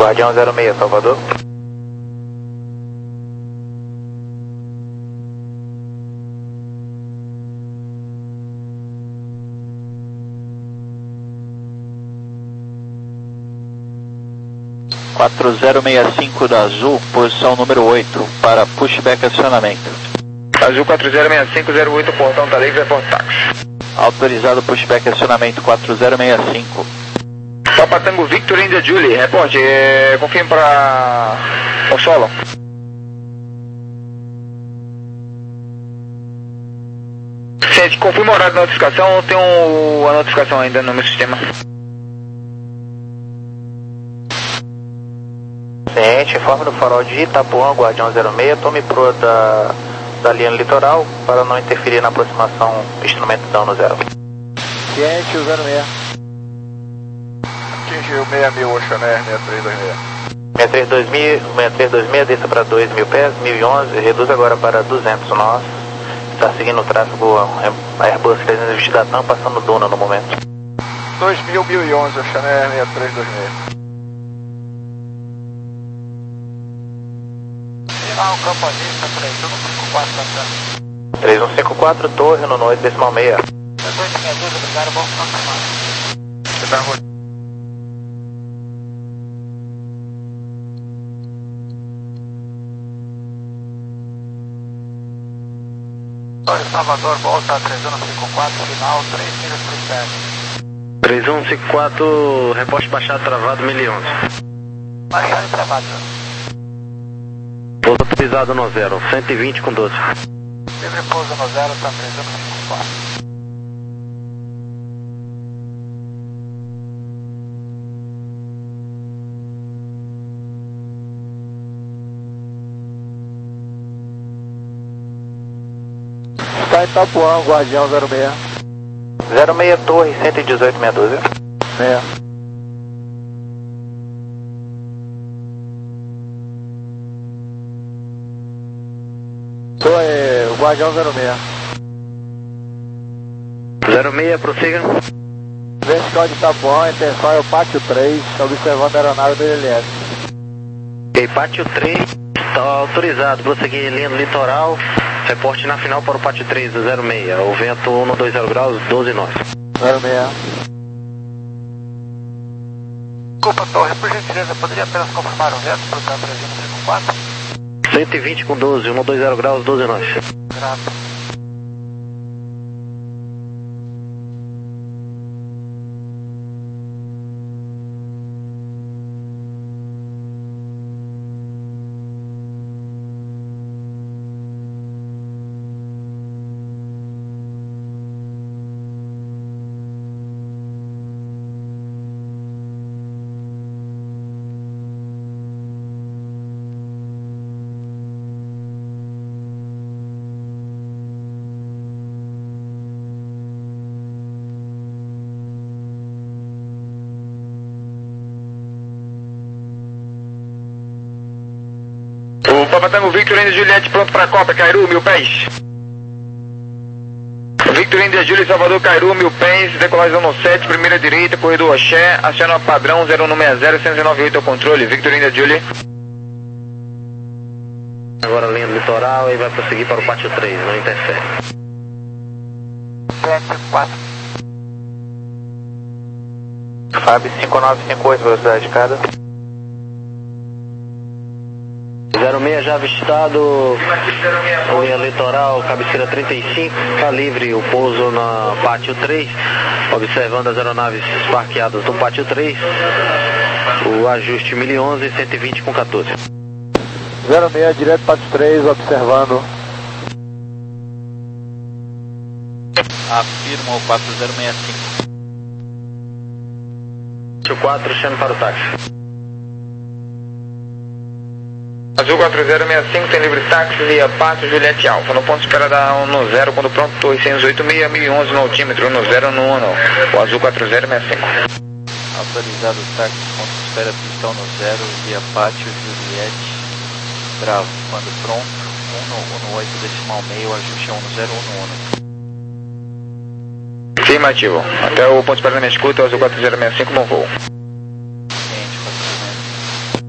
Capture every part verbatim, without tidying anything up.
Guardião zero seis, Salvador. quatro zero seis cinco da Azul, posição número oito, para pushback acionamento. Azul quatro zero seis cinco zero oito, portão tá livre, report táxi. Autorizado pushback acionamento quatro zero seis cinco. Papa Tango Victor India Julie, reporte, é, confirme para o solo. Gente, confirma o horário da notificação ou tem um, a notificação ainda no meu sistema? Ciente, informe do farol de Itapuã, Guardião zero seis, tome proa da, da linha litoral para não interferir na aproximação instrumento dano zero. Ciente, o zero seis. Atingiu seis mil, Oceanair seis três dois seis. seis três dois mil, seis três dois seis, desça para dois mil pés, mil e onze, reduz agora para duzentos nós. Está seguindo o tráfego a Airbus trezentos vinte da TAM, passando Duna no momento. dois mil, mil e onze, Oceanair seis três dois seis. Final, campanista, três um cinco quatro, tá três um cinco quatro, torre no noite decimal seis. dois sessenta e dois, obrigado, bom final de semana. Você tá rodando. Salvador, volta três um cinco quatro, final três milhas por sete. três um cinco quatro, reposte baixado travado mil e onze. Baixado e travado. Pouso autorizado no zero, cento e vinte com doze. Livre pouso no zero, tá três um cinco quatro. Está em Itapuã, Guardião zero seis. zero seis, torre cento e dezoito, meia dúzia. Meia. Torre, o Guardião zero seis. zero seis, prossiga. Vertical de Itapuã, a intenção é o Pátio três, observando a aeronave do L S. Ok, Pátio três, está autorizado, prosseguir linha do litoral. Reporte na final para o Pátio três do zero seis, o vento um dois zero graus, doze nós. zero seis. Desculpa, torre, por gentileza, poderia apenas confirmar o vento para o três um cinco quatro? cento e vinte com doze, um dois zero graus, doze nós. Grato. O Papa Tango Victor India Juliette pronto para a Copa, Cairu, mil pés. Victor India Juliette, Salvador, Cairu, mil pés, decolagem no sete, primeira direita, corredor Axé, aciona padrão zero um seis zero, cento e noventa e oito ao controle, Victor India Juliette. Agora linha do litoral e vai prosseguir para o Pátio três, não interfere. sete quatro. Fab cinco nove cinco oito, velocidade de cada. zero seis já avistado, linha litoral, cabeceira trinta e cinco, está livre o pouso na Pátio três, observando as aeronaves parqueadas do Pátio três, o ajuste mil e onze, cento e vinte com quatorze. zero seis, direto Pátio três, observando. Afirma o quatro zero seis cinco. Pátio quatro, chame para o táxi. Azul quatro zero seis cinco, tem livre táxi via Pátio Juliette Alfa. No ponto de espera da um no zero, quando pronto, torre seiscentos e oito seis, mil e onze no altímetro, no zero no um, o Azul quatro zero seis cinco. Autorizado o táxi, ponto de espera, pistão no zero, via Pátio Juliette, Bravo. Quando pronto, um no, um no oito decimal meio, ajuste é um no zero, um no um. Afirmativo. Até o ponto de espera da minha escuta, o Azul quatro zero seis cinco, bom voo. Ciente, quatro zero seis cinco.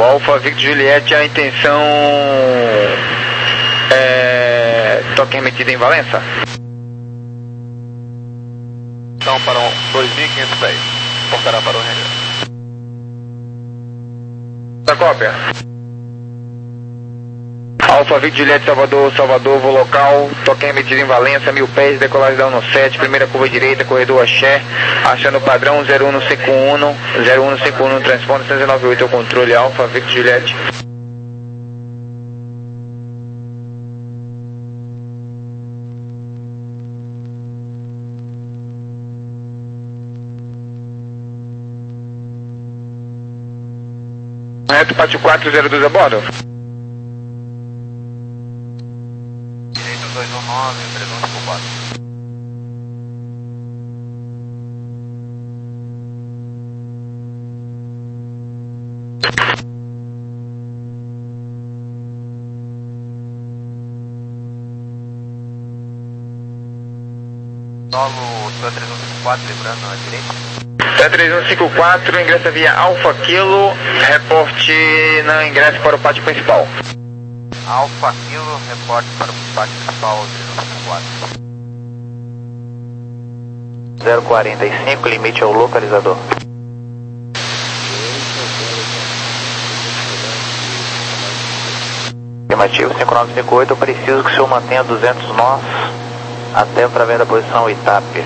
Alfa Victor Juliette, a intenção é toque remetido em Valença. Então para um dois mil e quinhentos pés, portará para o Ranger. Da cópia. Alfa Victor Juliette Salvador, Salvador, voo local, toque remetido em Valença, mil pés, decolagem da sete, primeira curva direita, corredor Axé, achando o padrão zero um cinco um, zero um cinco um, transponder cento e noventa e oito, é o controle Alfa Victor Juliette. Reto, Pátio quatro zero dois a bordo. Direito dois um nove, três um cinco quatro. Solo três um cinco quatro, lembrando à direita. três um cinco quatro, ingressa via Alfa Kilo, reporte não ingressa para o pátio principal. Alfa Kilo, reporte para o pátio principal três um cinco quatro. zero quarenta e cinco, limite ao localizador. Afirmativo, cinco nove cinco oito, eu preciso que o senhor mantenha duzentos nós até para ver a posição Itape.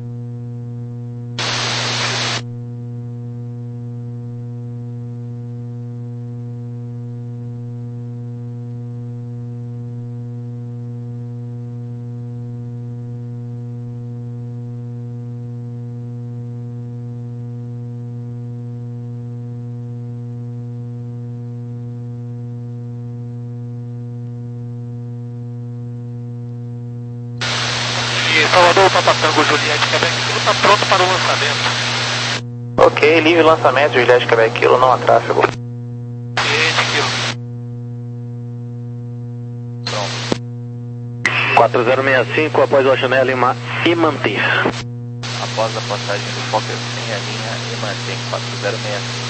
Salvador, Papa Tango, Juliette, Quebec Kilo está pronto para o lançamento. Ok, livre lançamento, Juliette Quebec Kilo, não há tráfego. Juliette Kilo. Pronto. quatro zero seis cinco, após o Chanel e manter. Após a passagem do Fokker sem a linha e mantém quatro zero seis cinco.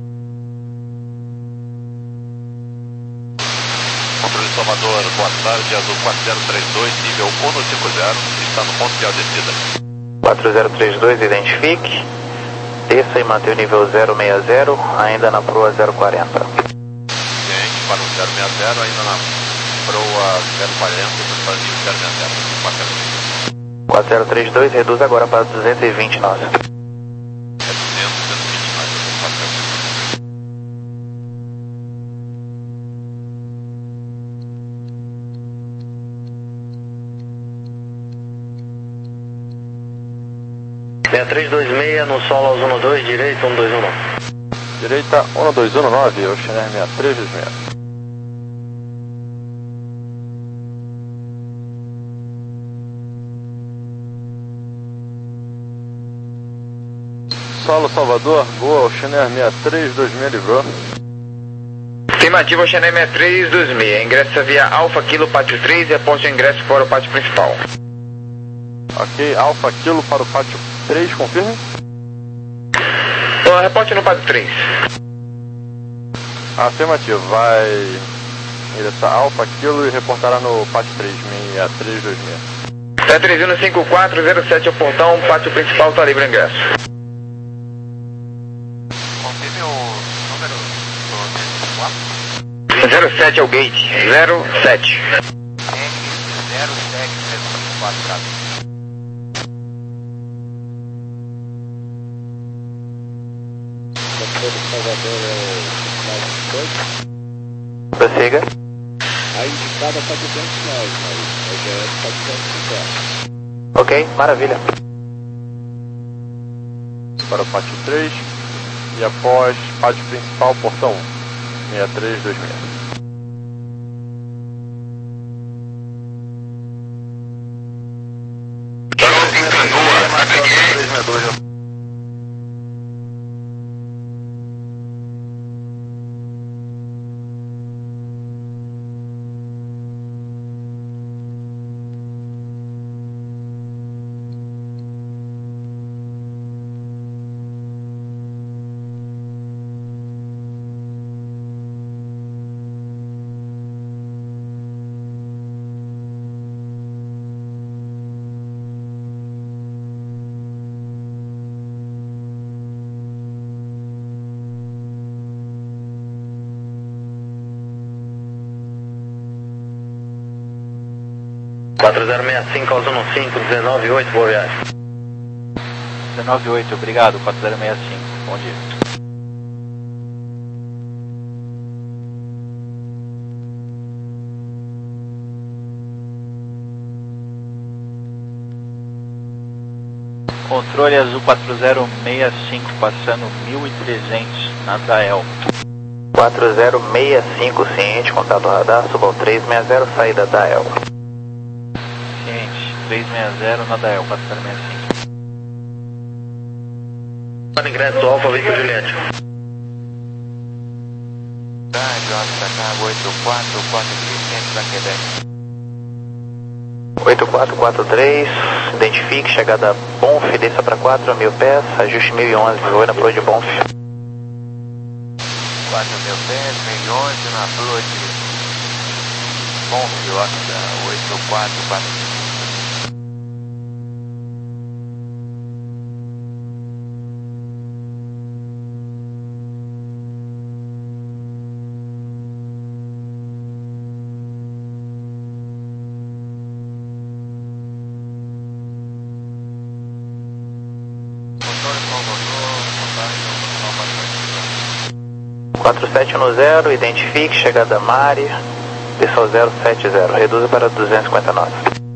Controle Salvador, boa tarde, azul quatro zero três dois, nível um no cinco zero, está no ponto de descida. quatro zero três dois, identifique. Desça e mantenha o nível zero seis zero, ainda na proa zero quarenta. Gente, para o zero seis zero, ainda na proa zero quarenta, para o nível zero seis zero. quatro zero três dois, reduz agora para duzentos e vinte nós. É duzentos, duzentos e vinte mais. seis três dois seis, no solo aos um dois, direito um dois um nove. Direita um dois um nove, Oceaner sessenta e três dois seis. Solo Salvador, boa, Oceaner sessenta e três dois seis, livrou. Afirmativo, Oceaner sessenta e três dois seis, ingressa via Alfa Kilo, pátio três, reporte o ingresso para o pátio principal. Ok, Alfa Kilo para o pátio três, confirme. Então, reporte no pátio três. Afirmativo, vai ingressar Alfa Kilo e reportará no pátio três, sessenta e três dois seis. três um cinco quatro zero sete é o portão, pátio principal está livre o ingresso. Confirme o número do zero sete é o gate, zero sete. N zero sete três um cinco quatro, grave. Prossiga. A indicada está duzentos nós, mas a G S está duzentos e cinquenta. Ok, maravilha. Para o pátio três e após pátio principal, portão um, sessenta e três dois seis. quatro zero seis cinco, Alzo cinco, dezenove oito, boa viagem. dezenove oito, obrigado, quatro zero seis cinco, bom dia. Controle azul quatro zero seis cinco, passando mil e trezentos na Dael. quatro zero seis cinco, ciente, contato radar, suba ao três seis zero, saída da El. Ciente, três seis zero na Dael, quatro zero seis cinco. Para ingresso Alfa, Victor Juliette. Tá, J K oito quatro quatro três, centro da Quebec. oito quatro quatro três, identifique, chegada Bonf, desça para quatro mil pés, ajuste mil e onze, voe na proa de Bonf. quatro mil pés, mil e onze na proa de Bonf, oito quatro quatro três. quatro sete um zero, identifique, chegada Mari, desça ao zero sete zero, reduza para duzentos e cinquenta nós.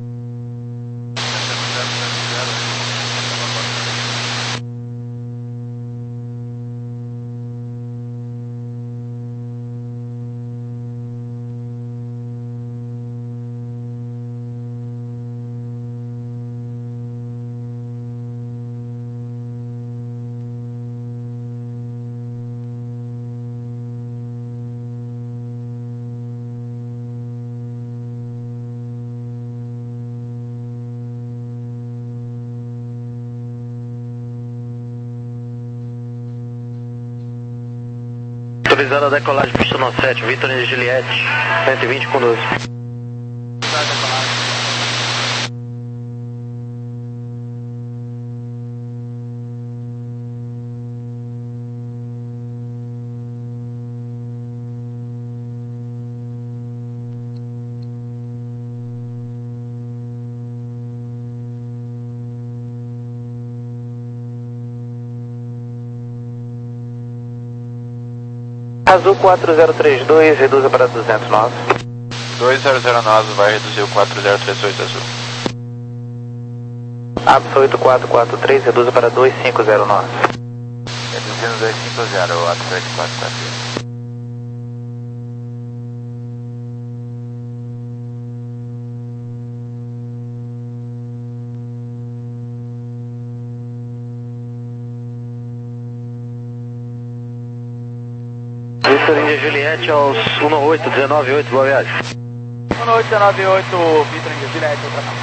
Autorizada a decolagem pista nove sete, Victor e Juliette, cento e vinte com doze. Azul quatro zero três dois, reduza para duzentos nós. dois zero zero nós, vai reduzir o quatro zero três oito azul. Absa oito quatro quatro três, reduza para dois cinco zero nós. Reduzindo dois cinco zero, Absa oito quatro quatro três. Victor India Juliette aos um oito, dezenove oito, boa viagem. um oito, dezenove oito, Victor India Juliette, outra cá.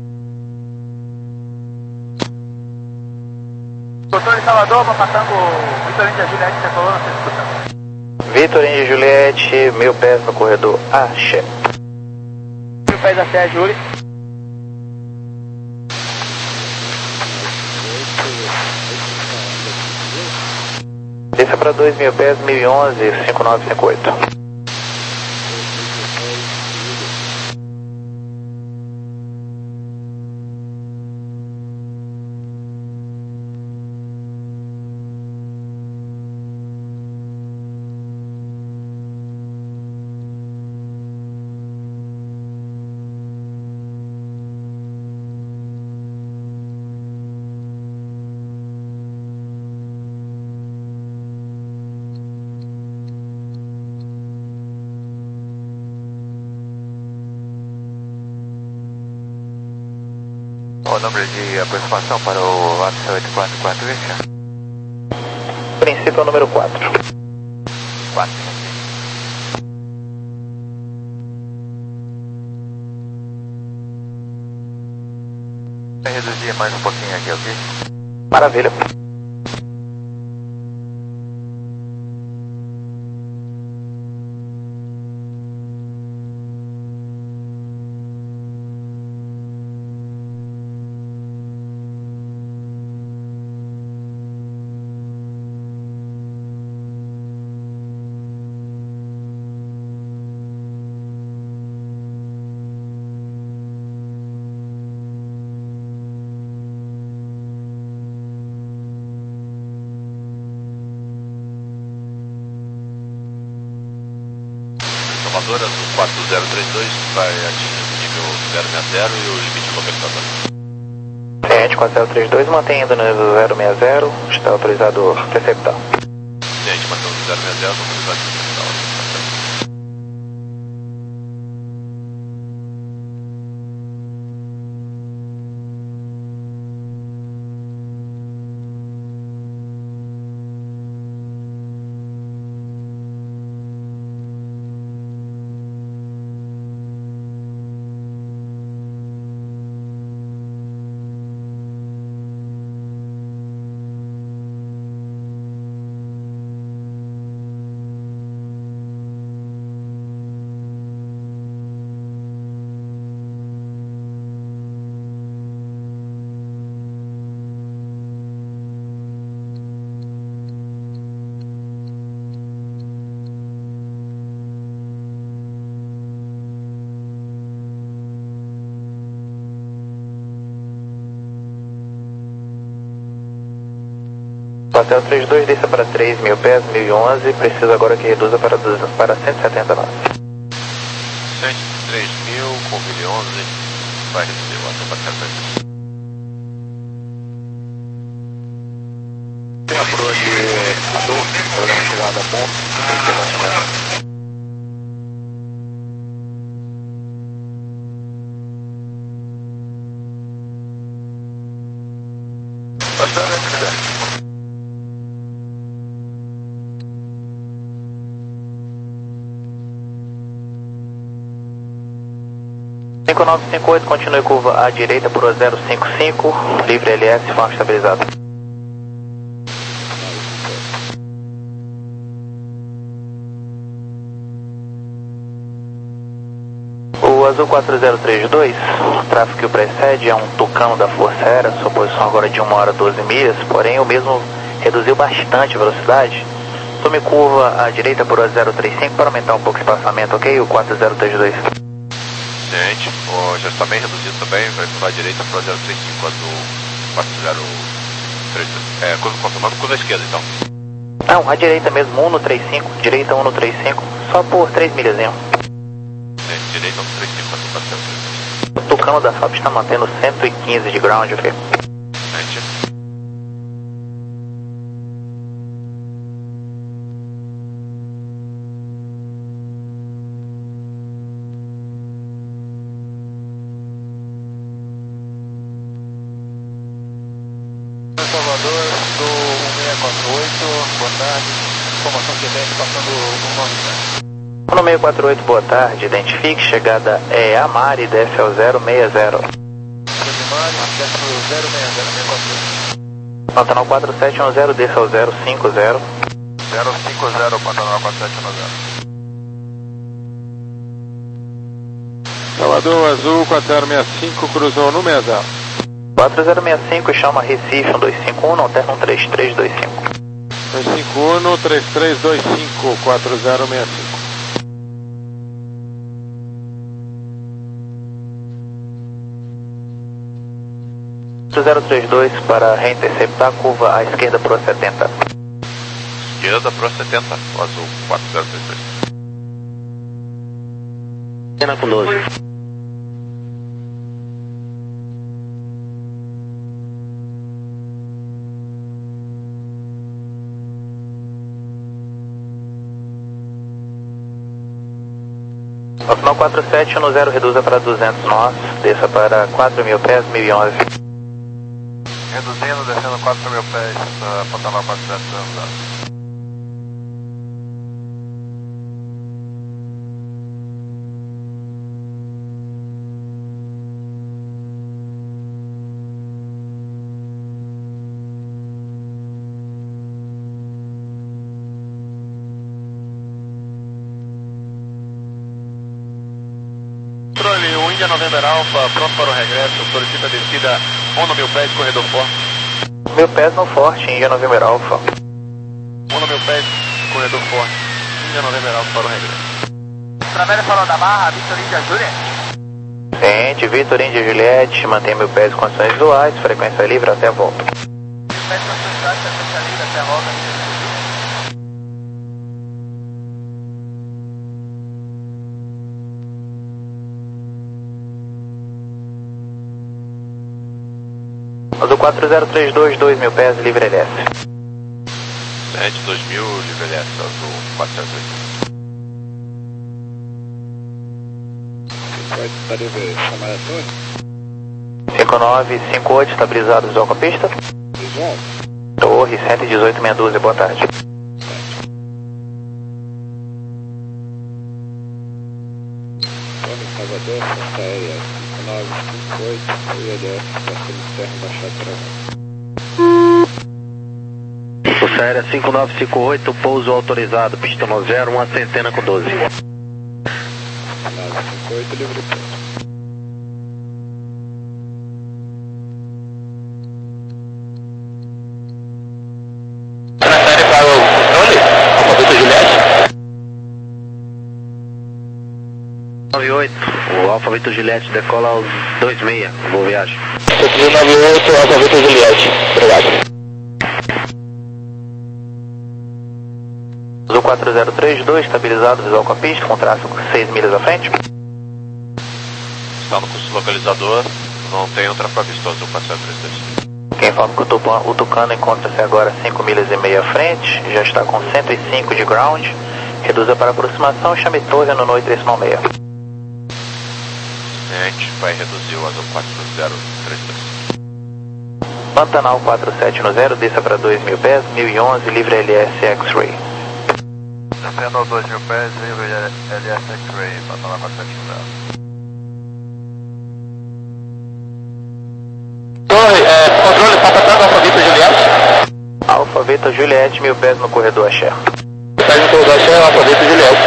Doutor de Salvador, para passar com Victor India Juliette, você falou na sua discussão. Victor India Juliette, mil pés no corredor Axé. Mil pés a Sé, Júlio. Desça para dois mil pés, mil e onze, cinco nove cinco oito. O número de aproximação para o Absa oito quatro quatro, Richard? Princípio é o número quatro. quatro. Vai reduzir mais um pouquinho aqui, ok? Maravilha. conversor, azul quatro zero três dois, vai atingir o nível zero seis zero e o limite do conversor. Ciente quatro zero três dois, mantém indo no nível zero seis zero, está autorizado receptar. Ciente, mantendo no zero seis zero, autorizado receptar. quatro zero três dois, desça para três mil pés, mil e onze, preciso agora que reduza para, para cento e setenta nós. cento e três mil com mil e onze, vai reduzir o até para cento e setenta. Tem a proa de adulto, programa chegada a ponto, internacional. cinco nove cinco oito, continue curva à direita por zero cinco cinco, livre L S, forma estabilizada. O azul quatro zero três dois, o tráfego que o precede é um Tucano da Força Aérea, sua posição agora é de uma hora e doze milhas, porém o mesmo reduziu bastante a velocidade. Tome curva à direita por zero três cinco para aumentar um pouco o espaçamento, ok? O quatro zero três dois. Ciente, o, já está bem reduzido também, vai para a direita para zero três cinco azul quatro zero três dois. É, curva confirmando, curva à esquerda então. Não, à direita mesmo, um no três cinco, direita um no três cinco, só por três milhas. Ciente, direita um no três cinco azul quatro zero três dois. O Tucano da F A B está mantendo cento e quinze de ground, ok? Ciente. Salvador, do um seis quatro oito, boa tarde, informação que vem passando o nome. um seis quatro oito, boa tarde, identifique, chegada é Amari, desce ao zero seis zero. Amari, desce ao zero seis zero, seis quatro oito. Pantanal quatro sete um zero, desce ao zero cinco zero. zero cinco zero, Pantanal quatro sete um zero. Salvador, azul quatro zero seis cinco, cruzou no seis zero. quatro zero seis cinco, chama Recife um dois cinco um, alterna um três três dois cinco. dois cinco um, três três dois cinco, quatro zero seis cinco. quatro zero três dois para reinterceptar, curva à esquerda pro setenta. Esquerda pro setenta, o azul quatro zero três dois. Cena com doze. Optional quatro sete um zero, reduza para duzentos nós, desça para quatro mil pés, mil e onze. Reduzindo, descendo quatro mil pés, uh, Pantanal quatro sete um zero. Controle, o Índia November Alpha, pronto para o regresso, solicita descida um no mil pés, corredor forte. Mil pés no forte, Índia November Alpha. um no mil pés, corredor forte, Índia November Alpha para o regresso. Travessa Farol da Barra, Vitor Índia Juliette. Ciente, Vitor Índia Juliette, mantém mil pés em condições visuais, frequência livre até a volta. Pés condições visuais, frequência livre até a volta. Azul quatro zero três dois, dois mil pés, livre L S. Sente dois mil, livre L S, Azul quatro zero três dois. Pode estar livre, chamada torre. cinco nove cinco oito, estabilizado visual com a pista. Visual. Torre cento e dezoito, meia dúzia, boa tarde. Tony Salvador, Força Aérea cinco nove cinco oito, I L S, Estação de Serra, Baixada Travão. Força Aérea cinco nove cinco oito, pouso autorizado, pista no zero, uma centena com doze. nove cinco oito, livre ponto. Transfere para o controle, alfabeto Juliette. nove oito, o alfabeto Juliette decola aos dois seis, boa viagem. nove oito, alfabeto Juliette. Obrigado. Azul quatro zero três dois, estabilizado visual com a pista, com tráfego seis milhas à frente. Está no curso localizador, não tem outra para vista, Azul quatro zero três dois. Quem informa que o, Tupan, o Tucano encontra-se agora cinco milhas e meia à frente, já está com cento e cinco de ground, reduza para aproximação, chame torre no noite três seis. Sente, vai reduzir o Azul quatro zero três dois. Pantanal quatro sete zero, desça para dois mil pés, mil e onze, livre L S X-Ray. Descendo dois mil pés, livre L S X-Ray, Pantanal quatro sete zero. Torre, é, controle, passatando alfabeto Juliette. Alfabeto Juliette, mil pés no corredor Axé. Sai no corredor Axé, alfabeto Juliette.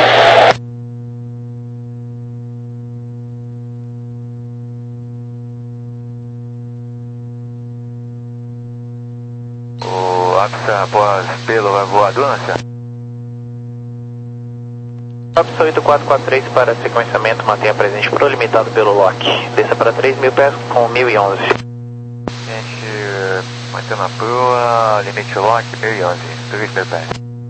O Apsa após pelo vai voar Dunasha? Apsa oito quatro quatro três para sequenciamento, mantenha presente pro limitado pelo lock. Desça para três mil pés com mil e onze. Gente, mantendo a proa, limite lock, mil e onze, três mil pés.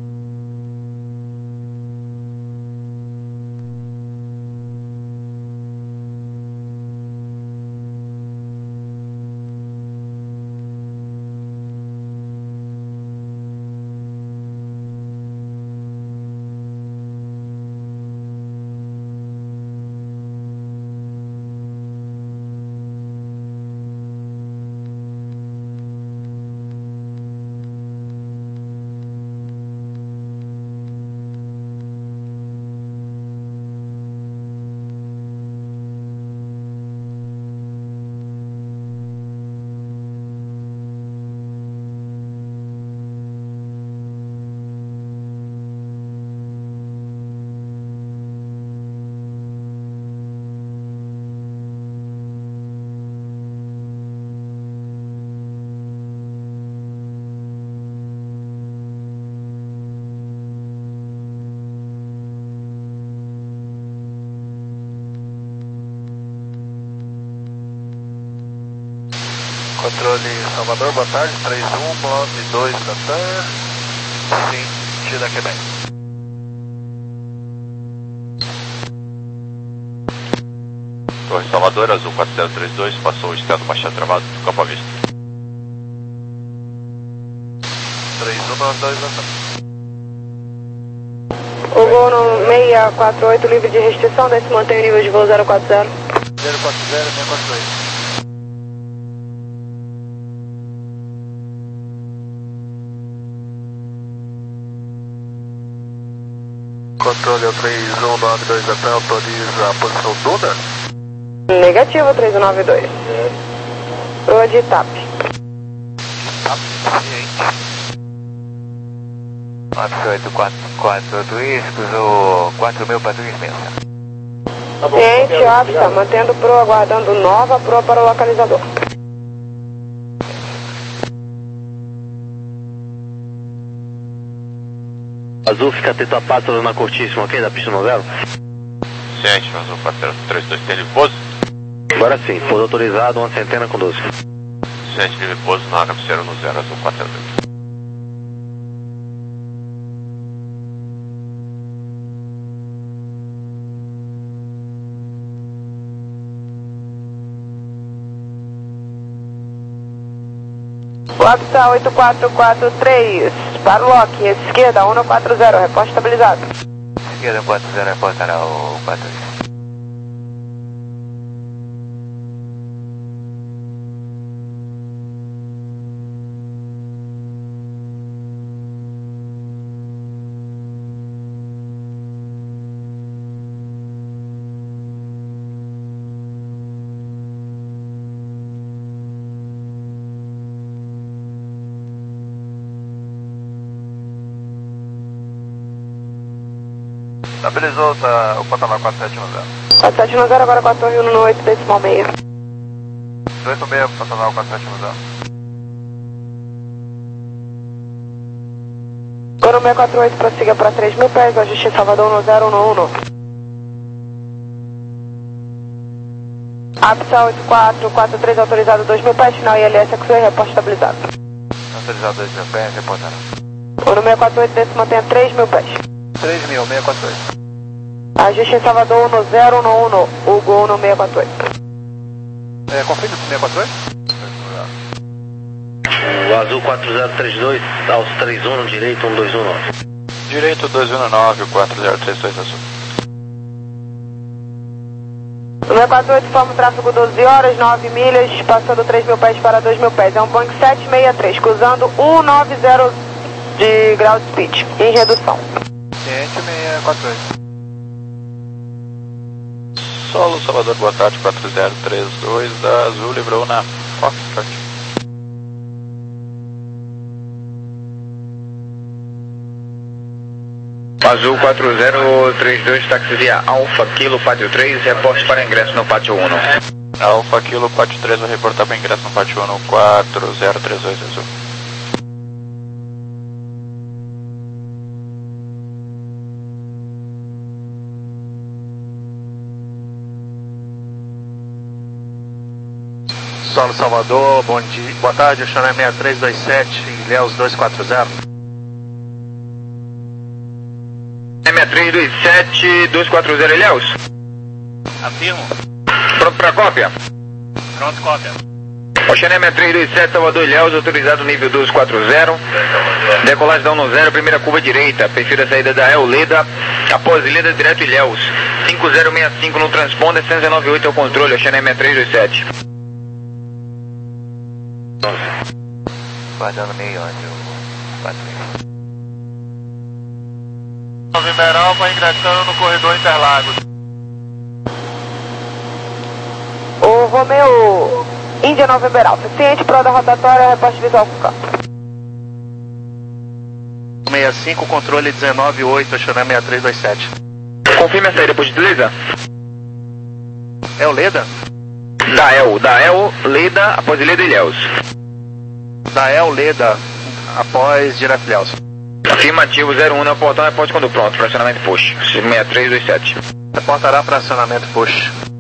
Controle Salvador, boa tarde, três um nove dois da Terra, sentido aqui bem. Torre Salvador, Azul quatro zero três dois, passou o externo baixado travado do campo à vista. três um nove dois da Terra. O voo no seis quatro oito, livre de restrição, desce mantém o nível de voo zero quatro zero. zero quatro zero, seis quatro dois. Controle três um nove dois da Terra, autoriza a posição Duna? Negativo, três um nove dois. Proa de TAP. TAP, ciente. quatro oito quatro quatro dois, cruzou quatro mil para dois mil. Ciente, Apsa, mantendo proa, aguardando nova proa para o localizador. Azul, fica atento a pássaro na curtíssima, ok? Da pista no zero? Ciente, Azul quatro zero três dois, tem livre pouso? Agora sim, pouso autorizado, uma centena com doze. Ciente, livre pouso na cabeceira no zero, Azul quatro zero três. Costa oito quatro quatro três, para o Loki, esquerda, um quatro zero, reposta estabilizado. Esquerda um quatro zero, reportará o quatro zero. Estabilizou tá, o patamar quatro sete um zero. quatro sete um zero, agora quatro um no oito, decimal meio. oito seis, patamar quatro sete um zero. Goro seis quatro oito, prossiga para três mil pés, ajuste em Salvador no zero um um. APSA oito quatro quatro três, autorizado dois mil pés, final I L S X E, reposta estabilizado. Autorizado dois mil pés, reportará. Goro seis quatro oito, desce, mantenha três mil pés. três mil, seis quatro oito. Ajuste em Salvador no zero um um, Hugo no seis quatro oito. É, confirme com seis quatro oito? O azul quatro zero três dois, aos três um no direito, um dois um nove. Direito dois um nove, quatro zero três dois azul. seis quatro oito, forma o tráfego doze horas, nove milhas, passando três mil pés para dois mil pés. É um Boeing sete seis três, cruzando cento e noventa de grau de speed, em redução. Ciente seis quatro oito. Solo Salvador, boa tarde, quatro zero três dois, da Azul, livrou na Foxtrot. Azul quatro zero três dois, táxi via Alfa Kilo Pátio três, reporte para ingresso no Pátio um. Alfa Kilo Pátio três, vai reportar para ingresso no Pátio um, quatro zero três dois Azul. Solo Salvador, bom dia, boa tarde, Xané seis três dois sete, Ilhéus dois quatro zero. seis três dois sete, dois quatro zero, Ilhéus. Afirmo. Pronto para cópia? Pronto, cópia. Oxané seis três dois sete, Salvador, Ilhéus, autorizado nível dois quatro zero. Decolagem da um zero, primeira curva direita, perfil da saída da Euleda, após Leda direto Ilhéus. cinco zero seis cinco no transponder, cento e noventa e oito é o controle, Oxané seis três dois sete. Guardando meio onde o quatro zero. Nova Emerald vai ingressando no corredor Interlagos. O Romeo Índia Nova Emerald, suficiente para da rotatória, reposte visual com campo. sessenta e cinco, controle dezenove oito, Xané seis três dois sete. Confirme a saída, por gentileza. É o Leda? Da El, da El, Leda, após Leda Ilhéus. Da El Leda, após direto Ilhéus. Afirmativo zero um, no portão, reporte quando pronto, fracionamento push, seis três dois sete. Reportará para acionamento push.